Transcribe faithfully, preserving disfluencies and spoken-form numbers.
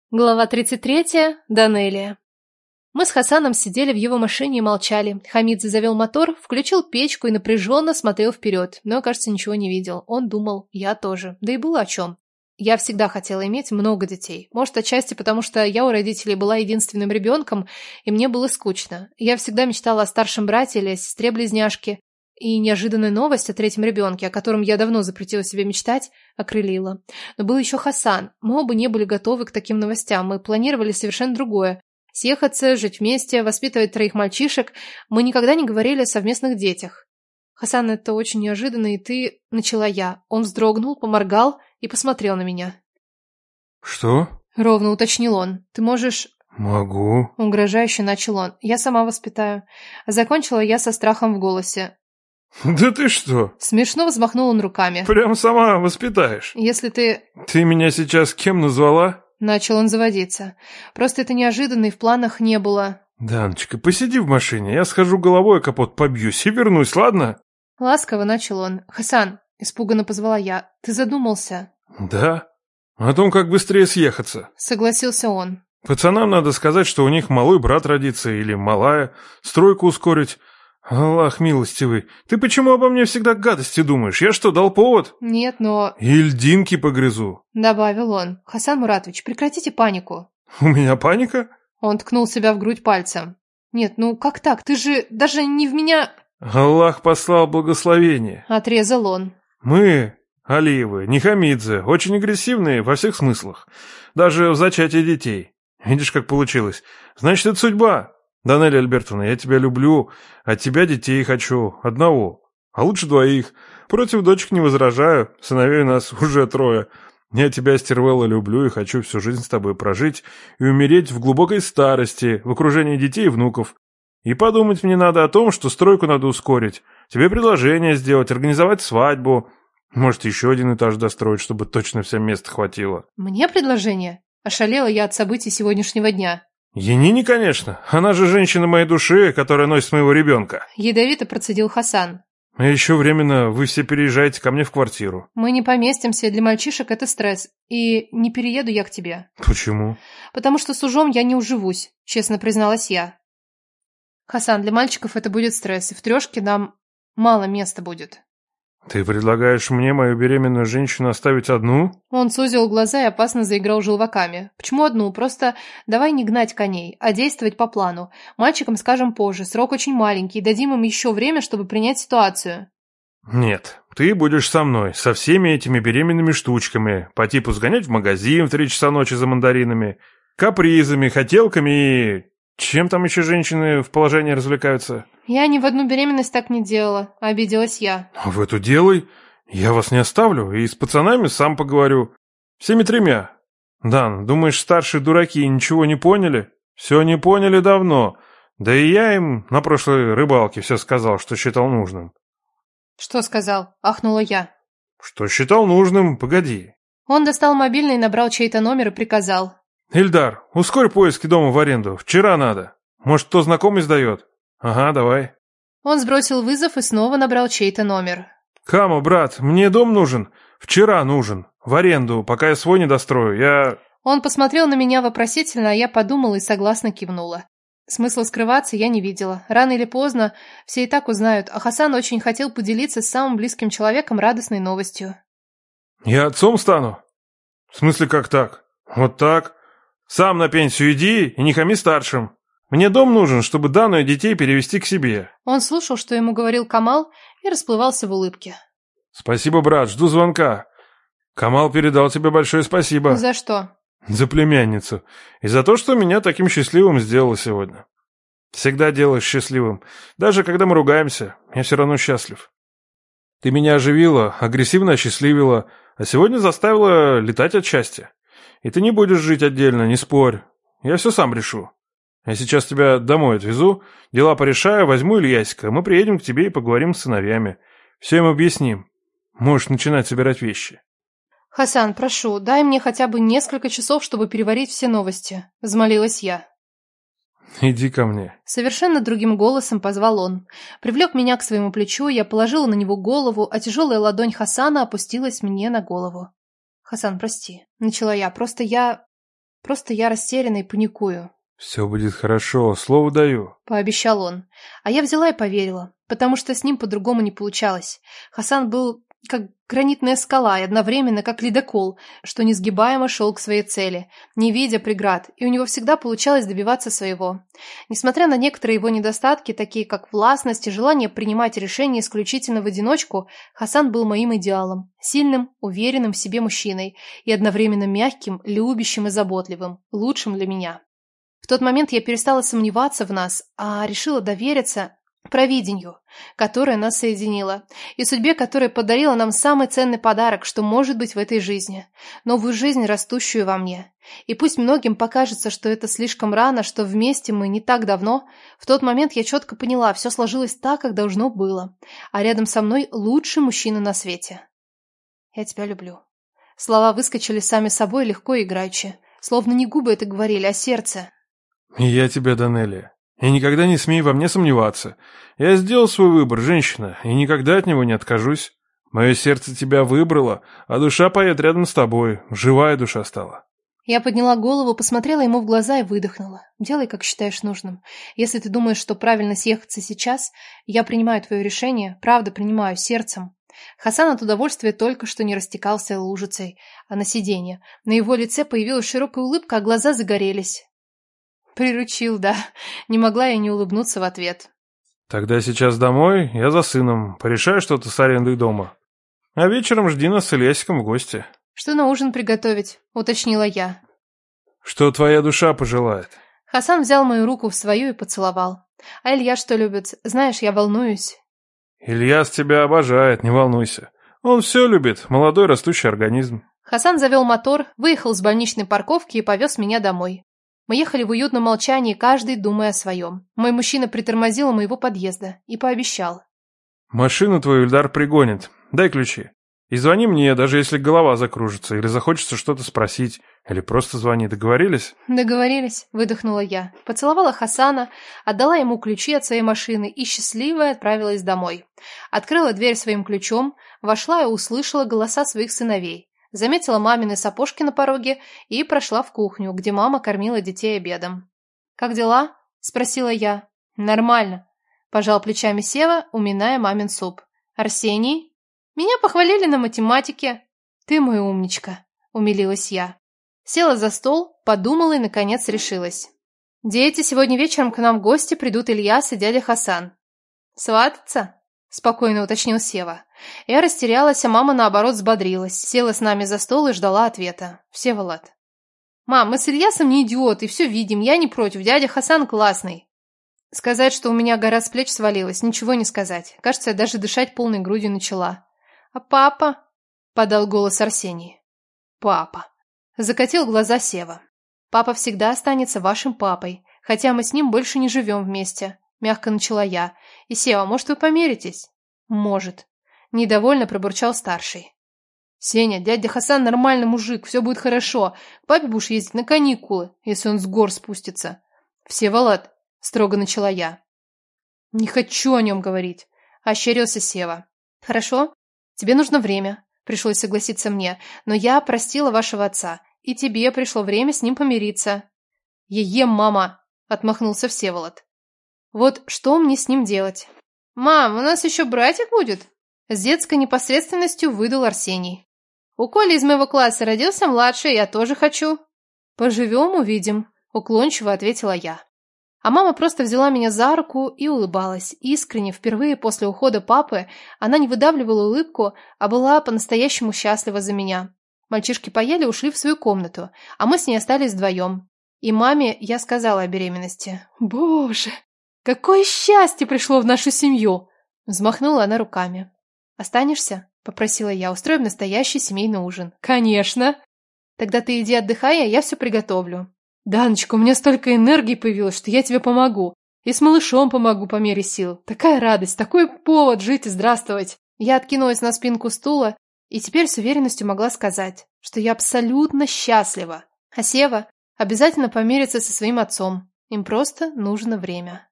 Глава тридцать третья. Данелия. Мы с Хасаном сидели в его машине и молчали. Хамидзе завел мотор, включил печку и напряженно смотрел вперед, но, кажется, ничего не видел. Он думал, я тоже. Да и было о чем. Я всегда хотела иметь много детей. Может, отчасти потому, что я у родителей была единственным ребенком, и мне было скучно. Я всегда мечтала о старшем брате или о сестре-близняшке. И неожиданная новость о третьем ребенке, о котором я давно запретила себе мечтать, окрылила. Но был еще Хасан. Мы оба не были готовы к таким новостям. Мы планировали совершенно другое. Съехаться, жить вместе, воспитывать троих мальчишек. Мы никогда не говорили о совместных детях. Хасан, это очень неожиданно, и ты... Начала я. Он вздрогнул, поморгал и посмотрел на меня. Что? Ровно уточнил он. Ты можешь... Могу. Угрожающе начал он. Я сама воспитаю. Закончила я со страхом в голосе. Да ты что? Смешно взмахнул он руками. Прям сама воспитаешь. Если ты... Ты меня сейчас кем назвала? Начал он заводиться. Просто это неожиданно и в планах не было. Даночка, посиди в машине, я схожу головой, капот побьюсь и вернусь, ладно? Ласково начал он. Хасан, испуганно позвала я. Ты задумался? Да. О том, как быстрее съехаться. Согласился он. Пацанам надо сказать, что у них малой брат родится или малая, стройку ускорить. Аллах милостивый, ты почему обо мне всегда гадости думаешь? Я что, дал повод? Нет, но... И льдинки погрызу. Добавил он. Хасан Муратович, прекратите панику. У меня паника? Он ткнул себя в грудь пальцем. Нет, ну как так? Ты же даже не в меня... Аллах послал благословение. Отрезал он. Мы, Алиевы, не Хамидзе, очень агрессивные во всех смыслах. Даже в зачатии детей. Видишь, как получилось? Значит, это судьба. Данелия Альбертовна, я тебя люблю, от тебя детей хочу, одного, а лучше двоих. Против дочек не возражаю, сыновей у нас уже трое. Я тебя, Стервелла, люблю и хочу всю жизнь с тобой прожить и умереть в глубокой старости, в окружении детей и внуков. И подумать мне надо о том, что стройку надо ускорить, тебе предложение сделать, организовать свадьбу. Может, еще один этаж достроить, чтобы точно всем места хватило. Мне предложение? Ошалела я от событий сегодняшнего дня. Янине, конечно. Она же женщина моей души, которая носит моего ребенка. Ядовито процедил Хасан. А еще временно вы все переезжаете ко мне в квартиру. Мы не поместимся, для мальчишек это стресс. И не перееду я к тебе. Почему? Потому что с ужом я не уживусь, честно призналась я. Хасан, для мальчиков это будет стресс, и в трешке нам мало места будет. Ты предлагаешь мне, мою беременную женщину, оставить одну? Он сузил глаза и опасно заиграл желваками. Почему одну? Просто давай не гнать коней, а действовать по плану. Мальчикам скажем позже, срок очень маленький, дадим им еще время, чтобы принять ситуацию. Нет, ты будешь со мной, со всеми этими беременными штучками, по типу сгонять в магазин в три часа ночи за мандаринами, капризами, хотелками и... Чем там еще женщины в положении развлекаются? Я ни в одну беременность так не делала, обиделась я. А в эту делай. Я вас не оставлю, и с пацанами сам поговорю. Всеми тремя. Дан, думаешь, старшие дураки ничего не поняли? Все не поняли давно. Да и я им на прошлой рыбалке все сказал, что считал нужным. Что сказал? Ахнула я. Что считал нужным, погоди. Он достал мобильный, набрал чей-то номер и приказал. Ильдар, ускорь поиски дома в аренду. Вчера надо. Может, кто знакомый сдает? Ага, давай. Он сбросил вызов и снова набрал чей-то номер. Камо, брат, мне дом нужен. Вчера нужен. В аренду, пока я свой не дострою. Я... Он посмотрел на меня вопросительно, а я подумала и согласно кивнула. Смысла скрываться я не видела. Рано или поздно все и так узнают, а Хасан очень хотел поделиться с самым близким человеком радостной новостью. Я отцом стану? В смысле, как так? Вот так? Сам на пенсию иди и не хами старшим. Мне дом нужен, чтобы Дану и детей перевести к себе. Он слушал, что ему говорил Камал, и расплывался в улыбке. Спасибо, брат, жду звонка. Камал передал тебе большое спасибо. За что? За племянницу. И за то, что меня таким счастливым сделала сегодня. Всегда делаешь счастливым. Даже когда мы ругаемся, я все равно счастлив. Ты меня оживила, агрессивно осчастливила, а сегодня заставила летать от счастья. И ты не будешь жить отдельно, не спорь. Я все сам решу. Я сейчас тебя домой отвезу, дела порешаю, возьму Ильясика, мы приедем к тебе и поговорим с сыновьями. Все им объясним. Можешь начинать собирать вещи. Хасан, прошу, дай мне хотя бы несколько часов, чтобы переварить все новости. Взмолилась я. Иди ко мне. Совершенно другим голосом позвал он. Привлек меня к своему плечу, я положила на него голову, а тяжелая ладонь Хасана опустилась мне на голову. «Хасан, прости», — начала я, — «просто я...» Просто я растеряна и паникую. «Все будет хорошо, слово даю», — пообещал он. А я взяла и поверила, потому что с ним по-другому не получалось. Хасан был как гранитная скала и одновременно как ледокол, что несгибаемо шел к своей цели, не видя преград, и у него всегда получалось добиваться своего. Несмотря на некоторые его недостатки, такие как властность и желание принимать решения исключительно в одиночку, Хасан был моим идеалом, сильным, уверенным в себе мужчиной и одновременно мягким, любящим и заботливым, лучшим для меня. В тот момент я перестала сомневаться в нас, а решила довериться провидению, которое нас соединило, и судьбе, которая подарила нам самый ценный подарок, что может быть в этой жизни, новую жизнь, растущую во мне. И пусть многим покажется, что это слишком рано, что вместе мы не так давно, в тот момент я четко поняла, все сложилось так, как должно было, а рядом со мной лучший мужчина на свете. Я тебя люблю. Слова выскочили сами собой легко и играючи, словно не губы это говорили, а сердце. «И я тебя, Данелия. И никогда не смей во мне сомневаться. Я сделал свой выбор, женщина, и никогда от него не откажусь. Мое сердце тебя выбрало, а душа поет рядом с тобой. Живая душа стала». Я подняла голову, посмотрела ему в глаза и выдохнула. «Делай, как считаешь нужным. Если ты думаешь, что правильно съехаться сейчас, я принимаю твое решение, правда принимаю, сердцем». Хасан от удовольствия только что не растекался лужицей, а на сиденье. На его лице появилась широкая улыбка, а глаза загорелись. Приручил, да. Не могла я не улыбнуться в ответ. «Тогда сейчас домой, я за сыном. Порешаю что-то с арендой дома. А вечером жди нас с Ильясиком в гости». «Что на ужин приготовить?» — уточнила я. «Что твоя душа пожелает». Хасан взял мою руку в свою и поцеловал. «А Илья что любит? Знаешь, я волнуюсь». «Ильяс тебя обожает, не волнуйся. Он все любит, молодой растущий организм». Хасан завел мотор, выехал с больничной парковки и повез меня домой. Мы ехали в уютном молчании, каждый думая о своем. Мой мужчина притормозил у моего подъезда и пообещал. «Машину твою Ильдар пригонит. Дай ключи. И звони мне, даже если голова закружится или захочется что-то спросить. Или просто звони. Договорились?» «Договорились», — выдохнула я. Поцеловала Хасана, отдала ему ключи от своей машины и счастливая отправилась домой. Открыла дверь своим ключом, вошла и услышала голоса своих сыновей. Заметила мамины сапожки на пороге и прошла в кухню, где мама кормила детей обедом. «Как дела?» – спросила я. «Нормально», – пожал плечами Сева, уминая мамин суп. «Арсений?» «Меня похвалили на математике». «Ты мой умничка», – умилилась я. Села за стол, подумала и, наконец, решилась. «Дети, сегодня вечером к нам в гости придут Ильяс и дядя Хасан». «Свататься?» — спокойно уточнил Сева. Я растерялась, а мама, наоборот, взбодрилась. Села с нами за стол и ждала ответа. Всеволод. «Мам, мы с Ильясом не идиоты, все видим, я не против, дядя Хасан классный». Сказать, что у меня гора с плеч свалилась, ничего не сказать. Кажется, я даже дышать полной грудью начала. «А папа?» — подал голос Арсений. «Папа». Закатил глаза Сева. «Папа всегда останется вашим папой, хотя мы с ним больше не живем вместе». Мягко начала я. «И, Сева, может, вы помиритесь?» «Может». Недовольно пробурчал старший. «Сеня, дядя Хасан нормальный мужик, все будет хорошо. К папе будешь ездить на каникулы, если он с гор спустится». «Всеволод», — строго начала я. «Не хочу о нем говорить», — ощерился Сева. «Хорошо, тебе нужно время», — пришлось согласиться мне, «но я простила вашего отца, и тебе пришло время с ним помириться». «Е-ем, мама», — отмахнулся Всеволод. «Вот что мне с ним делать?» «Мам, у нас еще братик будет?» С детской непосредственностью выдал Арсений. «У Коли из моего класса родился младший, я тоже хочу». «Поживем, увидим», — уклончиво ответила я. А мама просто взяла меня за руку и улыбалась. Искренне, впервые после ухода папы, она не выдавливала улыбку, а была по-настоящему счастлива за меня. Мальчишки поели и ушли в свою комнату, а мы с ней остались вдвоем. И маме я сказала о беременности. «Боже, какое счастье пришло в нашу семью!» Взмахнула она руками. «Останешься?» — попросила я. «Устроим настоящий семейный ужин». «Конечно!» «Тогда ты иди отдыхай, а я все приготовлю». «Даночка, у меня столько энергии появилось, что я тебе помогу. И с малышом помогу по мере сил. Такая радость, такой повод жить и здравствовать». Я откинулась на спинку стула и теперь с уверенностью могла сказать, что я абсолютно счастлива. А Сева обязательно помирится со своим отцом. Им просто нужно время.